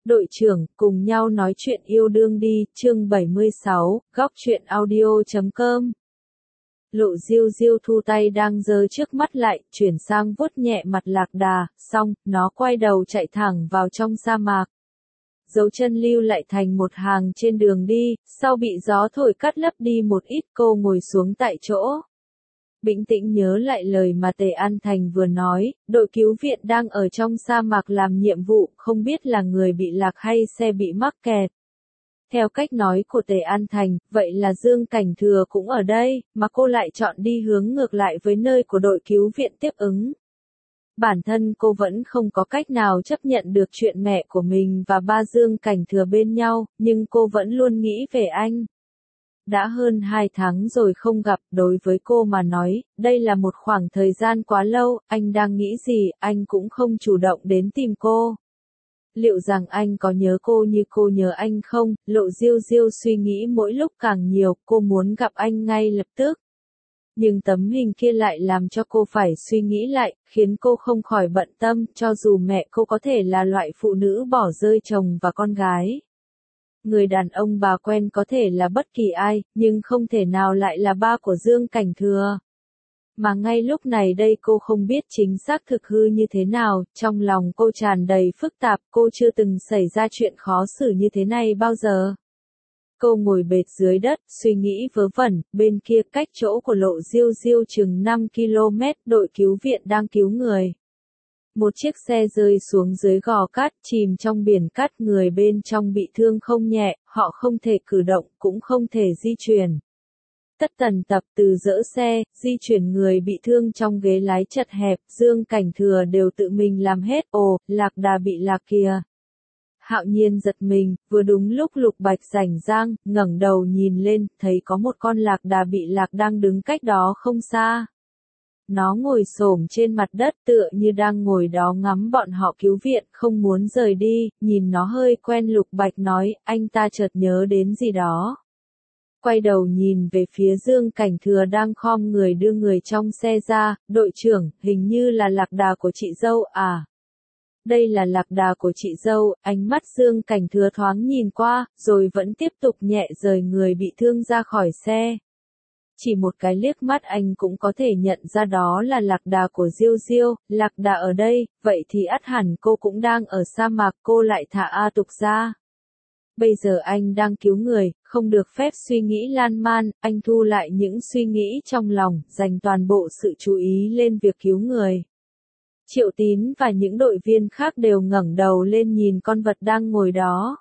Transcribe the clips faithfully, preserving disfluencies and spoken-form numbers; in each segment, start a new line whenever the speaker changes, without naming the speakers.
Đội trưởng, cùng nhau nói chuyện yêu đương đi, chương bảy mươi sáu, góc truyện audio chấm com. Lộ Diêu Diêu thu tay đang giơ trước mắt lại, chuyển sang vuốt nhẹ mặt Lạc Đà, xong, nó quay đầu chạy thẳng vào trong sa mạc. Dấu chân lưu lại thành một hàng trên đường đi, sau bị gió thổi cắt lấp đi một ít, cô ngồi xuống tại chỗ. Bình tĩnh nhớ lại lời mà Tề An Thành vừa nói, đội cứu viện đang ở trong sa mạc làm nhiệm vụ, không biết là người bị lạc hay xe bị mắc kẹt. Theo cách nói của Tề An Thành, vậy là Dương Cảnh Thừa cũng ở đây, mà cô lại chọn đi hướng ngược lại với nơi của đội cứu viện tiếp ứng. Bản thân cô vẫn không có cách nào chấp nhận được chuyện mẹ của mình và ba Dương Cảnh Thừa bên nhau, nhưng cô vẫn luôn nghĩ về anh. Đã hơn hai tháng rồi không gặp, đối với cô mà nói, đây là một khoảng thời gian quá lâu, anh đang nghĩ gì, anh cũng không chủ động đến tìm cô. Liệu rằng anh có nhớ cô như cô nhớ anh không? Lộ Diêu Diêu suy nghĩ mỗi lúc càng nhiều, cô muốn gặp anh ngay lập tức. Nhưng tấm hình kia lại làm cho cô phải suy nghĩ lại, khiến cô không khỏi bận tâm, cho dù mẹ cô có thể là loại phụ nữ bỏ rơi chồng và con gái. Người đàn ông bà quen có thể là bất kỳ ai, nhưng không thể nào lại là ba của Dương Cảnh Thừa. Mà ngay lúc này đây cô không biết chính xác thực hư như thế nào, trong lòng cô tràn đầy phức tạp, cô chưa từng xảy ra chuyện khó xử như thế này bao giờ. Cô ngồi bệt dưới đất, suy nghĩ vớ vẩn, bên kia cách chỗ của Lộ Diêu Diêu chừng năm ki lô mét, đội cứu viện đang cứu người. Một chiếc xe rơi xuống dưới gò cát, chìm trong biển cát, người bên trong bị thương không nhẹ, họ không thể cử động, cũng không thể di chuyển. Tất tần tập từ dỡ xe, di chuyển người bị thương trong ghế lái chật hẹp, Dương Cảnh Thừa đều tự mình làm hết, ồ, Lạc Đà bị lạc kìa. Hạo Nhiên giật mình, vừa đúng lúc Lục Bạch rảnh rang, ngẩng đầu nhìn lên, thấy có một con lạc đà bị lạc đang đứng cách đó không xa. Nó ngồi xổm trên mặt đất tựa như đang ngồi đó ngắm bọn họ cứu viện, không muốn rời đi, nhìn nó hơi quen. Lục Bạch nói, anh ta chợt nhớ đến gì đó. Quay đầu nhìn về phía Dương Cảnh Thừa đang khom người đưa người trong xe ra, đội trưởng, hình như là lạc đà của chị dâu à. Đây là lạc đà của chị dâu, ánh mắt Dương Cảnh Thừa thoáng nhìn qua, rồi vẫn tiếp tục nhẹ rời người bị thương ra khỏi xe. Chỉ một cái liếc mắt anh cũng có thể nhận ra đó là lạc đà của Diêu Diêu, lạc đà ở đây, vậy thì ắt hẳn cô cũng đang ở sa mạc, cô lại thả A Tục ra. Bây giờ anh đang cứu người, không được phép suy nghĩ lan man, anh thu lại những suy nghĩ trong lòng, dành toàn bộ sự chú ý lên việc cứu người. Triệu Tín và những đội viên khác đều ngẩng đầu lên nhìn con vật đang ngồi đó.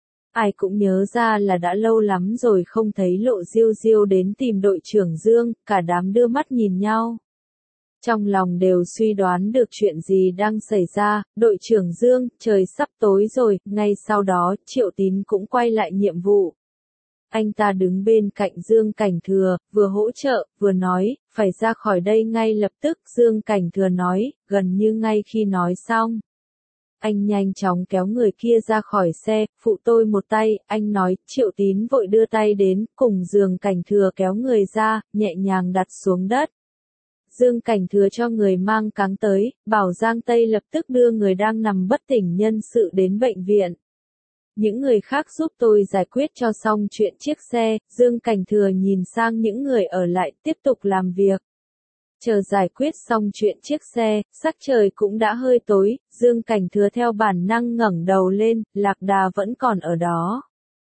Ai cũng nhớ ra là đã lâu lắm rồi không thấy Lộ Diêu Diêu đến tìm đội trưởng Dương, cả đám đưa mắt nhìn nhau. Trong lòng đều suy đoán được chuyện gì đang xảy ra, đội trưởng Dương, trời sắp tối rồi, ngay sau đó, Triệu Tín cũng quay lại nhiệm vụ. Anh ta đứng bên cạnh Dương Cảnh Thừa, vừa hỗ trợ, vừa nói, phải ra khỏi đây ngay lập tức, Dương Cảnh Thừa nói, gần như ngay khi nói xong. Anh nhanh chóng kéo người kia ra khỏi xe, phụ tôi một tay, anh nói, Triệu Tín vội đưa tay đến, cùng Dương Cảnh Thừa kéo người ra, nhẹ nhàng đặt xuống đất. Dương Cảnh Thừa cho người mang cáng tới, bảo Giang Tây lập tức đưa người đang nằm bất tỉnh nhân sự đến bệnh viện. Những người khác giúp tôi giải quyết cho xong chuyện chiếc xe, Dương Cảnh Thừa nhìn sang những người ở lại tiếp tục làm việc. Chờ giải quyết xong chuyện chiếc xe, sắc trời cũng đã hơi tối, Dương Cảnh Thừa theo bản năng ngẩng đầu lên, lạc đà vẫn còn ở đó.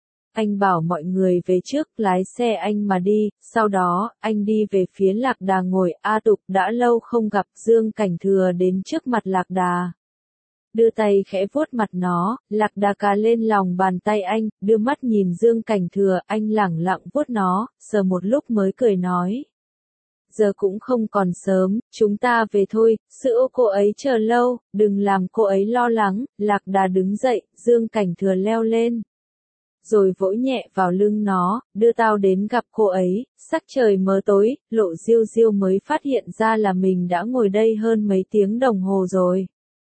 Anh bảo mọi người về trước, lái xe anh mà đi, sau đó, anh đi về phía lạc đà ngồi. A Tục đã lâu không gặp. Dương Cảnh Thừa đến trước mặt lạc đà. Đưa tay khẽ vuốt mặt nó, lạc đà cà lên lòng bàn tay anh, đưa mắt nhìn Dương Cảnh Thừa, anh lẳng lặng vuốt nó, sờ một lúc mới cười nói. Giờ cũng không còn sớm, chúng ta về thôi, sữa cô ấy chờ lâu, đừng làm cô ấy lo lắng. Lạc đà đứng dậy, Dương Cảnh Thừa leo lên. Rồi vỗ nhẹ vào lưng nó, đưa tao đến gặp cô ấy. Sắc trời mờ tối, Lộ Diêu Diêu mới phát hiện ra là mình đã ngồi đây hơn mấy tiếng đồng hồ rồi.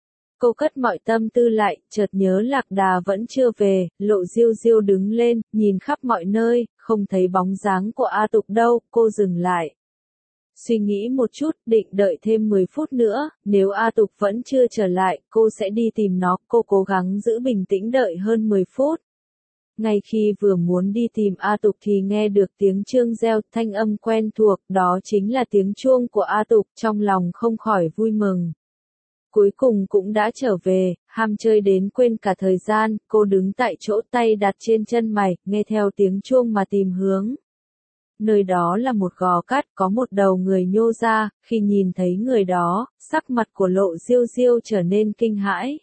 Cô cất mọi tâm tư lại, chợt nhớ lạc đà vẫn chưa về, Lộ Diêu Diêu đứng lên, nhìn khắp mọi nơi, không thấy bóng dáng của A Tục đâu, cô dừng lại. Suy nghĩ một chút, định đợi thêm mười phút nữa, nếu A Tục vẫn chưa trở lại, cô sẽ đi tìm nó, cô cố gắng giữ bình tĩnh đợi hơn mười phút. Ngay khi vừa muốn đi tìm A Tục thì nghe được tiếng chuông reo, thanh âm quen thuộc, đó chính là tiếng chuông của A Tục, trong lòng không khỏi vui mừng. Cuối cùng cũng đã trở về, ham chơi đến quên cả thời gian, cô đứng tại chỗ tay đặt trên chân mày, nghe theo tiếng chuông mà tìm hướng. Nơi đó là một gò cát, có một đầu người nhô ra, khi nhìn thấy người đó, sắc mặt của Lộ Diêu Diêu trở nên kinh hãi.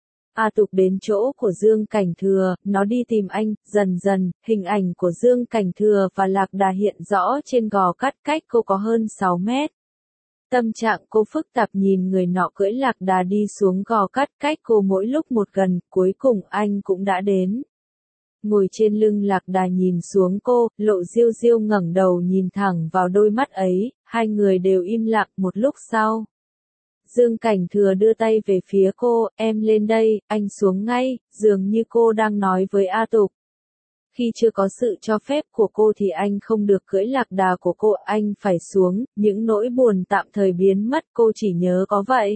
A Tục đến chỗ của Dương Cảnh Thừa, nó đi tìm anh, dần dần, hình ảnh của Dương Cảnh Thừa và Lạc Đà hiện rõ trên gò cát cách cô có hơn sáu mét. Tâm trạng cô phức tạp nhìn người nọ cưỡi Lạc Đà đi xuống gò cát cách cô mỗi lúc một gần, cuối cùng anh cũng đã đến. Ngồi trên lưng Lạc Đà nhìn xuống cô, Lộ Diêu Diêu ngẩng đầu nhìn thẳng vào đôi mắt ấy, hai người đều im lặng một lúc sau. Dương Cảnh Thừa đưa tay về phía cô, em lên đây, anh xuống ngay, dường như cô đang nói với A Tục. Khi chưa có sự cho phép của cô thì anh không được cưỡi Lạc Đà của cô, anh phải xuống, những nỗi buồn tạm thời biến mất, cô chỉ nhớ có vậy.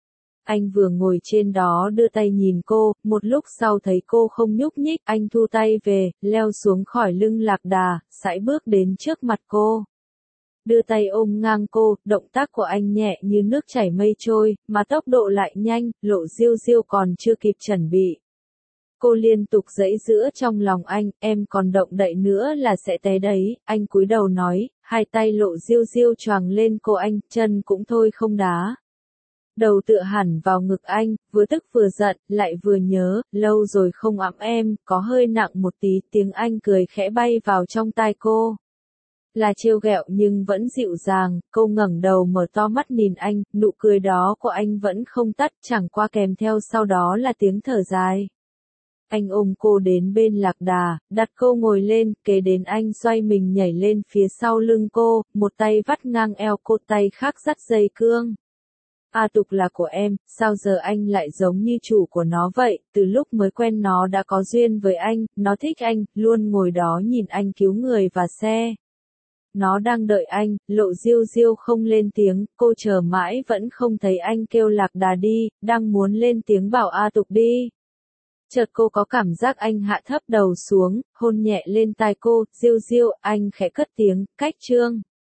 Anh vừa ngồi trên đó đưa tay nhìn cô, một lúc sau thấy cô không nhúc nhích, anh thu tay về, leo xuống khỏi lưng Lạc Đà, sải bước đến trước mặt cô. Đưa tay ôm ngang cô, động tác của anh nhẹ như nước chảy mây trôi, mà tốc độ lại nhanh, Lộ Diêu Diêu còn chưa kịp chuẩn bị. Cô liên tục giãy giụa trong lòng anh, em còn động đậy nữa là sẽ té đấy, anh cúi đầu nói, hai tay Lộ Diêu Diêu choàng lên cô anh, chân cũng thôi không đá. Đầu tựa hẳn vào ngực anh, vừa tức vừa giận, lại vừa nhớ, lâu rồi không ẵm em, có hơi nặng một tí, tiếng anh cười khẽ bay vào trong tai cô. Là trêu ghẹo nhưng vẫn dịu dàng, cô ngẩng đầu mở to mắt nhìn anh, nụ cười đó của anh vẫn không tắt, chẳng qua kèm theo sau đó là tiếng thở dài. Anh ôm cô đến bên Lạc Đà, đặt cô ngồi lên, kế đến anh xoay mình nhảy lên phía sau lưng cô, một tay vắt ngang eo cô, tay khác dắt dây cương. A Tục là của em, sao giờ anh lại giống như chủ của nó vậy, từ lúc mới quen nó đã có duyên với anh, nó thích anh, luôn ngồi đó nhìn anh cứu người và xe. Nó đang đợi anh, Lộ Diêu Diêu không lên tiếng, cô chờ mãi vẫn không thấy anh kêu Lạc Đà đi, đang muốn lên tiếng bảo A Tục đi. Chợt cô có cảm giác anh hạ thấp đầu xuống, hôn nhẹ lên tai cô, Diêu Diêu, anh khẽ cất tiếng, cách chương.